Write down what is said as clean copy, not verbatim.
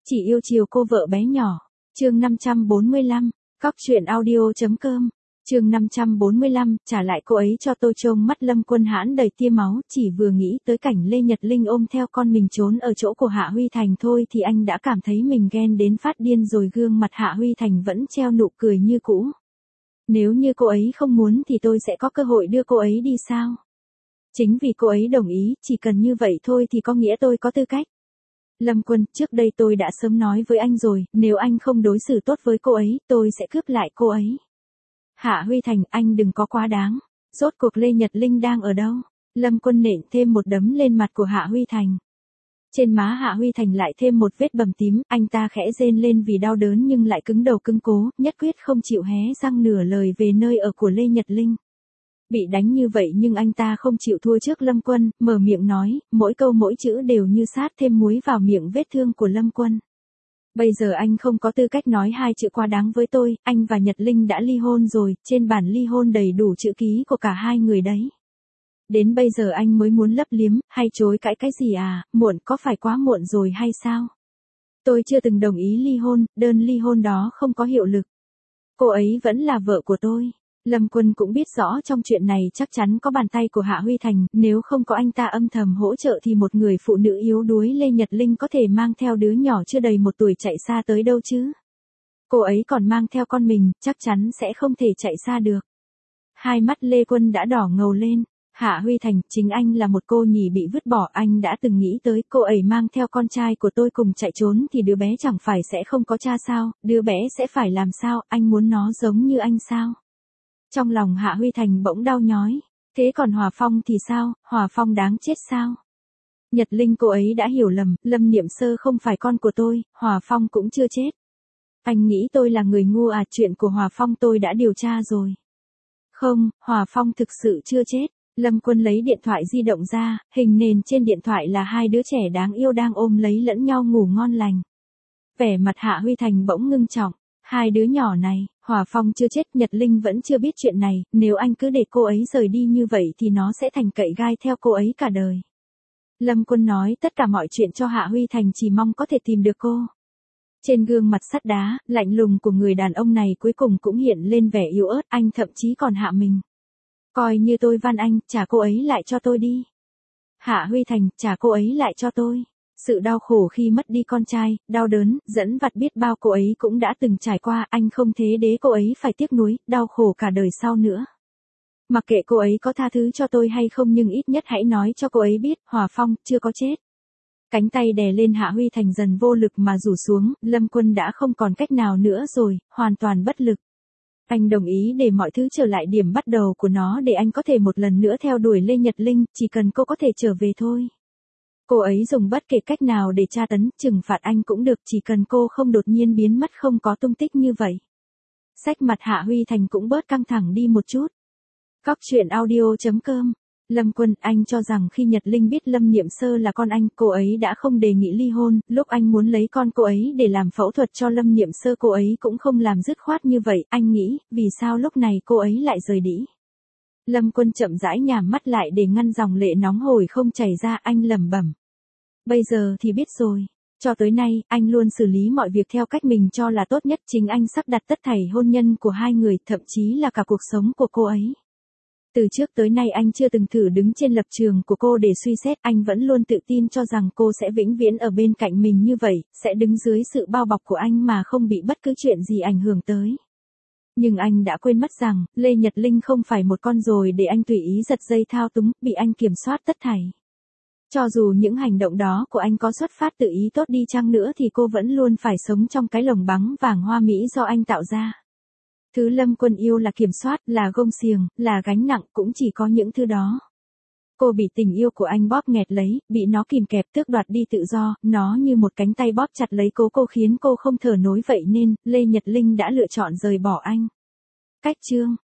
Chỉ yêu chiều cô vợ bé nhỏ. Chương 545, Cóc truyện audio.com. Chương 545, trả lại cô ấy cho tôi. Trông mắt Lâm Quân Hãn đầy tia máu, chỉ vừa nghĩ tới cảnh Lê Nhật Linh ôm theo con mình trốn ở chỗ của Hạ Huy Thành thôi thì anh đã cảm thấy mình ghen đến phát điên rồi. Gương mặt Hạ Huy Thành vẫn treo nụ cười như cũ. Nếu như cô ấy không muốn thì tôi sẽ có cơ hội đưa cô ấy đi sao? Chính vì cô ấy đồng ý, chỉ cần như vậy thôi thì có nghĩa tôi có tư cách. Lâm Quân, trước đây tôi đã sớm nói với anh rồi, nếu anh không đối xử tốt với cô ấy, tôi sẽ cướp lại cô ấy. Hạ Huy Thành, anh đừng có quá đáng. Rốt cuộc Lê Nhật Linh đang ở đâu? Lâm Quân nện thêm một đấm lên mặt của Hạ Huy Thành. Trên má Hạ Huy Thành lại thêm một vết bầm tím, anh ta khẽ rên lên vì đau đớn nhưng lại cứng đầu cứng cố, nhất quyết không chịu hé răng nửa lời về nơi ở của Lê Nhật Linh. Bị đánh như vậy nhưng anh ta không chịu thua trước Lâm Quân, mở miệng nói, mỗi câu mỗi chữ đều như sát thêm muối vào miệng vết thương của Lâm Quân. Bây giờ anh không có tư cách nói hai chữ quá đáng với tôi, anh và Nhật Linh đã ly hôn rồi, trên bản ly hôn đầy đủ chữ ký của cả hai người đấy. Đến bây giờ anh mới muốn lấp liếm, hay chối cãi cái gì à, muộn, có phải quá muộn rồi hay sao? Tôi chưa từng đồng ý ly hôn, đơn ly hôn đó không có hiệu lực. Cô ấy vẫn là vợ của tôi. Lâm Quân cũng biết rõ trong chuyện này chắc chắn có bàn tay của Hạ Huy Thành, nếu không có anh ta âm thầm hỗ trợ thì một người phụ nữ yếu đuối Lê Nhật Linh có thể mang theo đứa nhỏ chưa đầy 1 tuổi chạy xa tới đâu chứ. Cô ấy còn mang theo con mình, chắc chắn sẽ không thể chạy xa được. Hai mắt Lê Quân đã đỏ ngầu lên. Hạ Huy Thành, chính anh là một cô nhì bị vứt bỏ, anh đã từng nghĩ tới cô ấy mang theo con trai của tôi cùng chạy trốn thì đứa bé chẳng phải sẽ không có cha sao, đứa bé sẽ phải làm sao, anh muốn nó giống như anh sao? Trong lòng Hạ Huy Thành bỗng đau nhói. Thế còn Hòa Phong thì sao, Hòa Phong đáng chết sao? Nhật Linh cô ấy đã hiểu lầm, Lâm Niệm Sơ không phải con của tôi, Hòa Phong cũng chưa chết. Anh nghĩ tôi là người ngu à, chuyện của Hòa Phong tôi đã điều tra rồi. Không, Hòa Phong thực sự chưa chết. Lâm Quân lấy điện thoại di động ra, hình nền trên điện thoại là hai đứa trẻ đáng yêu đang ôm lấy lẫn nhau ngủ ngon lành. Vẻ mặt Hạ Huy Thành bỗng ngưng trọng. Hai đứa nhỏ này, Hòa Phong chưa chết, Nhật Linh vẫn chưa biết chuyện này, nếu anh cứ để cô ấy rời đi như vậy thì nó sẽ thành cậy gai theo cô ấy cả đời. Lâm Quân nói tất cả mọi chuyện cho Hạ Huy Thành chỉ mong có thể tìm được cô. Trên gương mặt sắt đá, lạnh lùng của người đàn ông này cuối cùng cũng hiện lên vẻ yếu ớt, anh thậm chí còn hạ mình. Coi như tôi van anh, trả cô ấy lại cho tôi đi. Hạ Huy Thành, trả cô ấy lại cho tôi. Sự đau khổ khi mất đi con trai, đau đớn, dẫn vặt biết bao cô ấy cũng đã từng trải qua, anh không thế để cô ấy phải tiếc nuối, đau khổ cả đời sau nữa. Mặc kệ cô ấy có tha thứ cho tôi hay không nhưng ít nhất hãy nói cho cô ấy biết, Hòa Phong chưa có chết. Cánh tay đè lên Hạ Huy Thành dần vô lực mà rủ xuống, Lâm Quân đã không còn cách nào nữa rồi, hoàn toàn bất lực. Anh đồng ý để mọi thứ trở lại điểm bắt đầu của nó để anh có thể một lần nữa theo đuổi Lê Nhật Linh, chỉ cần cô có thể trở về thôi. Cô ấy dùng bất kể cách nào để tra tấn, trừng phạt anh cũng được, chỉ cần cô không đột nhiên biến mất không có tung tích như vậy. Sắc mặt Hạ Huy Thành cũng bớt căng thẳng đi một chút. Cóc truyện audio.com. Lâm Quân, anh cho rằng khi Nhật Linh biết Lâm Niệm Sơ là con anh, cô ấy đã không đề nghị ly hôn, lúc anh muốn lấy con cô ấy để làm phẫu thuật cho Lâm Niệm Sơ cô ấy cũng không làm dứt khoát như vậy, anh nghĩ, vì sao lúc này cô ấy lại rời đi? Lâm Quân chậm rãi nhắm mắt lại để ngăn dòng lệ nóng hổi không chảy ra, anh lẩm bẩm. Bây giờ thì biết rồi. Cho tới nay, anh luôn xử lý mọi việc theo cách mình cho là tốt nhất, chính anh sắp đặt tất thảy hôn nhân của hai người, thậm chí là cả cuộc sống của cô ấy. Từ trước tới nay anh chưa từng thử đứng trên lập trường của cô để suy xét, anh vẫn luôn tự tin cho rằng cô sẽ vĩnh viễn ở bên cạnh mình như vậy, sẽ đứng dưới sự bao bọc của anh mà không bị bất cứ chuyện gì ảnh hưởng tới. Nhưng anh đã quên mất rằng, Lê Nhật Linh không phải một con rồi để anh tùy ý giật dây thao túng, bị anh kiểm soát tất thảy. Cho dù những hành động đó của anh có xuất phát tự ý tốt đi chăng nữa thì cô vẫn luôn phải sống trong cái lồng bắn vàng hoa mỹ do anh tạo ra. Thứ Lâm Quân yêu là kiểm soát, là gông xiềng, là gánh nặng, cũng chỉ có những thứ đó. Cô bị tình yêu của anh bóp nghẹt lấy, bị nó kìm kẹp tước đoạt đi tự do, nó như một cánh tay bóp chặt lấy cô khiến cô không thở nổi vậy nên, Lê Nhật Linh đã lựa chọn rời bỏ anh. Cách chương